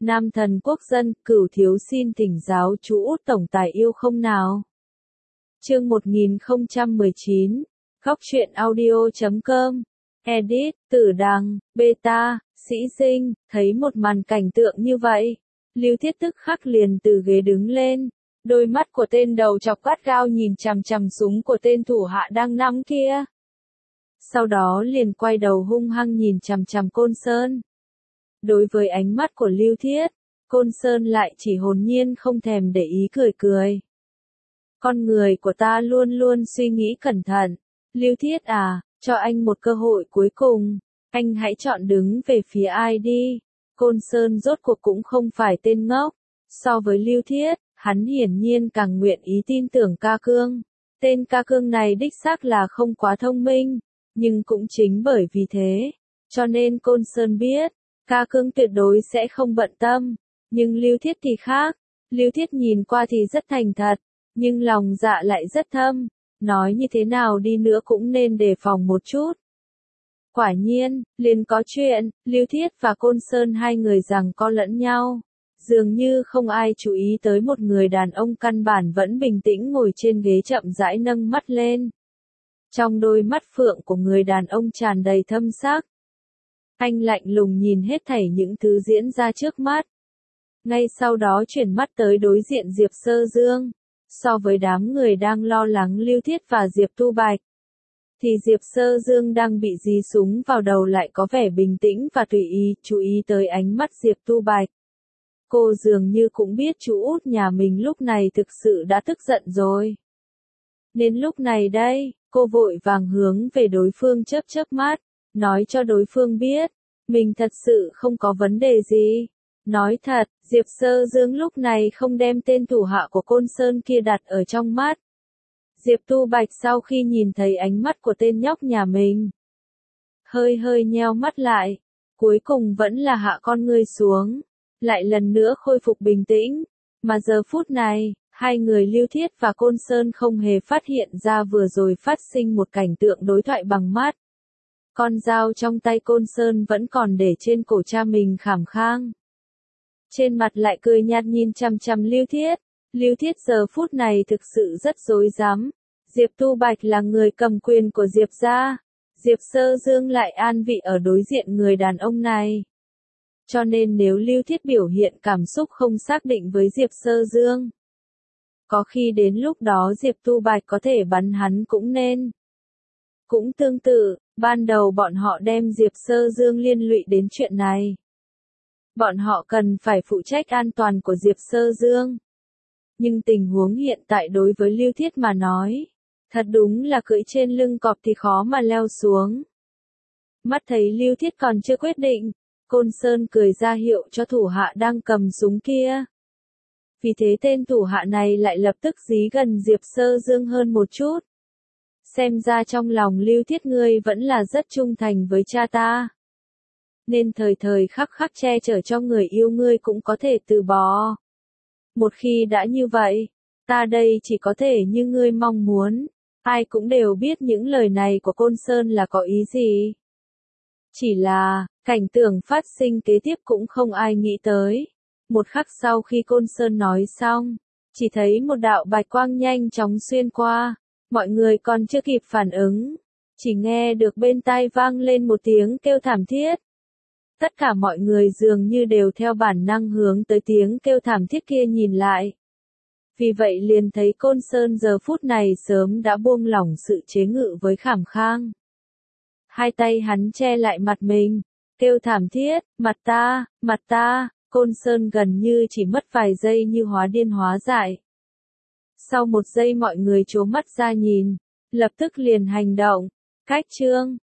Nam thần quốc dân, Cửu thiếu xin thỉnh giáo chú Út tổng tài yêu không nào. Chương 1019, Góc truyện audio.com, Edit, Tử Đằng, Beta, Sĩ Dinh, thấy một màn cảnh tượng như vậy. Lưu Thiết tức khắc liền từ ghế đứng lên, đôi mắt của tên đầu chọc gắt gao nhìn chằm chằm súng của tên thủ hạ đang nắm kia. Sau đó liền quay đầu hung hăng nhìn chằm chằm Côn Sơn. Đối với ánh mắt của Lưu Thiết, Côn Sơn lại chỉ hồn nhiên không thèm để ý cười cười. Con người của ta luôn luôn suy nghĩ cẩn thận. Lưu Thiết à, cho anh một cơ hội cuối cùng, anh hãy chọn đứng về phía ai đi. Côn Sơn rốt cuộc cũng không phải tên ngốc. So với Lưu Thiết, hắn hiển nhiên càng nguyện ý tin tưởng Ca Cương. Tên Ca Cương này đích xác là không quá thông minh, nhưng cũng chính bởi vì thế, cho nên Côn Sơn biết, Ca Cương tuyệt đối sẽ không bận tâm. Nhưng Lưu Thiết thì khác, Lưu Thiết nhìn qua thì rất thành thật, nhưng lòng dạ lại rất thâm, nói như thế nào đi nữa cũng nên đề phòng một chút. Quả nhiên, liền có chuyện, Lưu Thiết và Côn Sơn hai người giằng co lẫn nhau. Dường như không ai chú ý tới một người đàn ông căn bản vẫn bình tĩnh ngồi trên ghế chậm rãi nâng mắt lên. Trong đôi mắt phượng của người đàn ông tràn đầy thâm sắc. Anh lạnh lùng nhìn hết thảy những thứ diễn ra trước mắt. Ngay sau đó chuyển mắt tới đối diện Diệp Sơ Dương. So với đám người đang lo lắng Lưu Thiết và Diệp Tu Bạch, thì Diệp Sơ Dương đang bị dí súng vào đầu lại có vẻ bình tĩnh và tùy ý, chú ý tới ánh mắt Diệp Tu Bạch. Cô dường như cũng biết chú út nhà mình lúc này thực sự đã tức giận rồi. Nên lúc này đây, cô vội vàng hướng về đối phương chớp chớp mắt, nói cho đối phương biết, mình thật sự không có vấn đề gì. Nói thật, Diệp Sơ Dương lúc này không đem tên thủ hạ của Côn Sơn kia đặt ở trong mắt. Diệp Tu Bạch sau khi nhìn thấy ánh mắt của tên nhóc nhà mình, hơi nheo mắt lại, cuối cùng vẫn là hạ con ngươi xuống, lại lần nữa khôi phục bình tĩnh, mà giờ phút này, hai người Lưu Thiết và Côn Sơn không hề phát hiện ra vừa rồi phát sinh một cảnh tượng đối thoại bằng mắt. Con dao trong tay Côn Sơn vẫn còn để trên cổ cha mình khảm khang. Trên mặt lại cười nhạt nhìn chằm chằm Lưu Thiết. Lưu Thiết giờ phút này thực sự rất rối rắm. Diệp Tu Bạch là người cầm quyền của Diệp gia. Diệp Sơ Dương lại an vị ở đối diện người đàn ông này. Cho nên nếu Lưu Thiết biểu hiện cảm xúc không xác định với Diệp Sơ Dương, có khi đến lúc đó Diệp Tu Bạch có thể bắn hắn cũng nên. Cũng tương tự, ban đầu bọn họ đem Diệp Sơ Dương liên lụy đến chuyện này. Bọn họ cần phải phụ trách an toàn của Diệp Sơ Dương. Nhưng tình huống hiện tại đối với Lưu Thiết mà nói, thật đúng là cưỡi trên lưng cọp thì khó mà leo xuống. Mắt thấy Lưu Thiết còn chưa quyết định, Côn Sơn cười ra hiệu cho thủ hạ đang cầm súng kia. Vì thế tên thủ hạ này lại lập tức dí gần Diệp Sơ Dương hơn một chút. Xem ra trong lòng Lưu Thiết ngươi vẫn là rất trung thành với cha ta. Nên thời thời khắc khắc che chở cho người yêu ngươi cũng có thể từ bỏ. Một khi đã như vậy, ta đây chỉ có thể như ngươi mong muốn. Ai cũng đều biết những lời này của Côn Sơn là có ý gì. Chỉ là, cảnh tượng phát sinh kế tiếp cũng không ai nghĩ tới. Một khắc sau khi Côn Sơn nói xong, chỉ thấy một đạo bạch quang nhanh chóng xuyên qua. Mọi người còn chưa kịp phản ứng, chỉ nghe được bên tai vang lên một tiếng kêu thảm thiết. Tất cả mọi người dường như đều theo bản năng hướng tới tiếng kêu thảm thiết kia nhìn lại. Vì vậy liền thấy Côn Sơn giờ phút này sớm đã buông lỏng sự chế ngự với khảm khang. Hai tay hắn che lại mặt mình, kêu thảm thiết, mặt ta, Côn Sơn gần như chỉ mất vài giây như hóa điên hóa dại. Sau một giây mọi người trố mắt ra nhìn, lập tức liền hành động, cách chương.